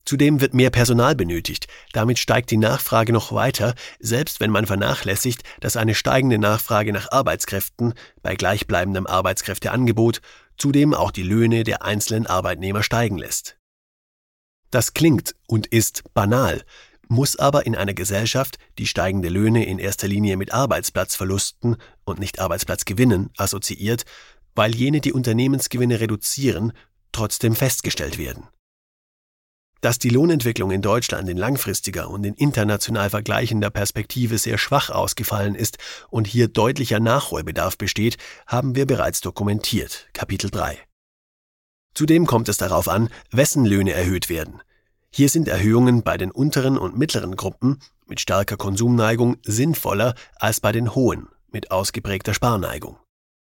Zudem wird mehr Personal benötigt. Damit steigt die Nachfrage noch weiter, selbst wenn man vernachlässigt, dass eine steigende Nachfrage nach Arbeitskräften bei gleichbleibendem Arbeitskräfteangebot zudem auch die Löhne der einzelnen Arbeitnehmer steigen lässt. Das klingt und ist banal, muss aber in einer Gesellschaft, die steigende Löhne in erster Linie mit Arbeitsplatzverlusten und nicht Arbeitsplatzgewinnen assoziiert, weil jene die Unternehmensgewinne reduzieren, trotzdem festgestellt werden. Dass die Lohnentwicklung in Deutschland in langfristiger und in international vergleichender Perspektive sehr schwach ausgefallen ist und hier deutlicher Nachholbedarf besteht, haben wir bereits dokumentiert, Kapitel 3. Zudem kommt es darauf an, wessen Löhne erhöht werden. Hier sind Erhöhungen bei den unteren und mittleren Gruppen mit starker Konsumneigung sinnvoller als bei den hohen mit ausgeprägter Sparneigung.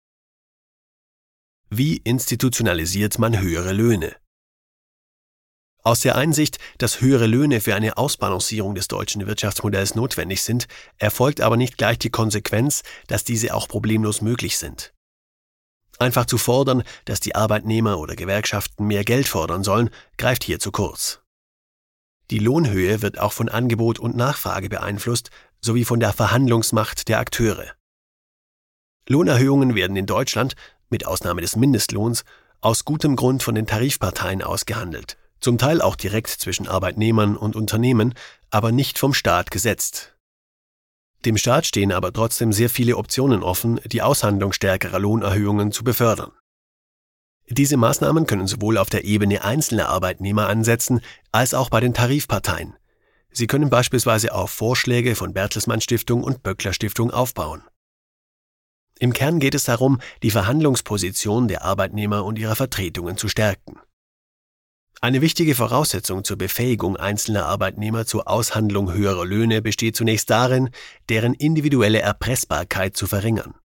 Wie institutionalisiert man höhere Löhne? Aus der Einsicht, dass höhere Löhne für eine Ausbalancierung des deutschen Wirtschaftsmodells notwendig sind, erfolgt aber nicht gleich die Konsequenz, dass diese auch problemlos möglich sind. Einfach zu fordern, dass die Arbeitnehmer oder Gewerkschaften mehr Geld fordern sollen, greift hier zu kurz. Die Lohnhöhe wird auch von Angebot und Nachfrage beeinflusst, sowie von der Verhandlungsmacht der Akteure. Lohnerhöhungen werden in Deutschland, mit Ausnahme des Mindestlohns, aus gutem Grund von den Tarifparteien ausgehandelt. Zum Teil auch direkt zwischen Arbeitnehmern und Unternehmen, aber nicht vom Staat gesetzt. Dem Staat stehen aber trotzdem sehr viele Optionen offen, die Aushandlung stärkerer Lohnerhöhungen zu befördern. Diese Maßnahmen können sowohl auf der Ebene einzelner Arbeitnehmer ansetzen, als auch bei den Tarifparteien. Sie können beispielsweise auf Vorschläge von Bertelsmann Stiftung und Böckler Stiftung aufbauen. Im Kern geht es darum, die Verhandlungsposition der Arbeitnehmer und ihrer Vertretungen zu stärken. Eine wichtige Voraussetzung zur Befähigung einzelner Arbeitnehmer zur Aushandlung höherer Löhne besteht zunächst darin, deren individuelle Erpressbarkeit zu verringern.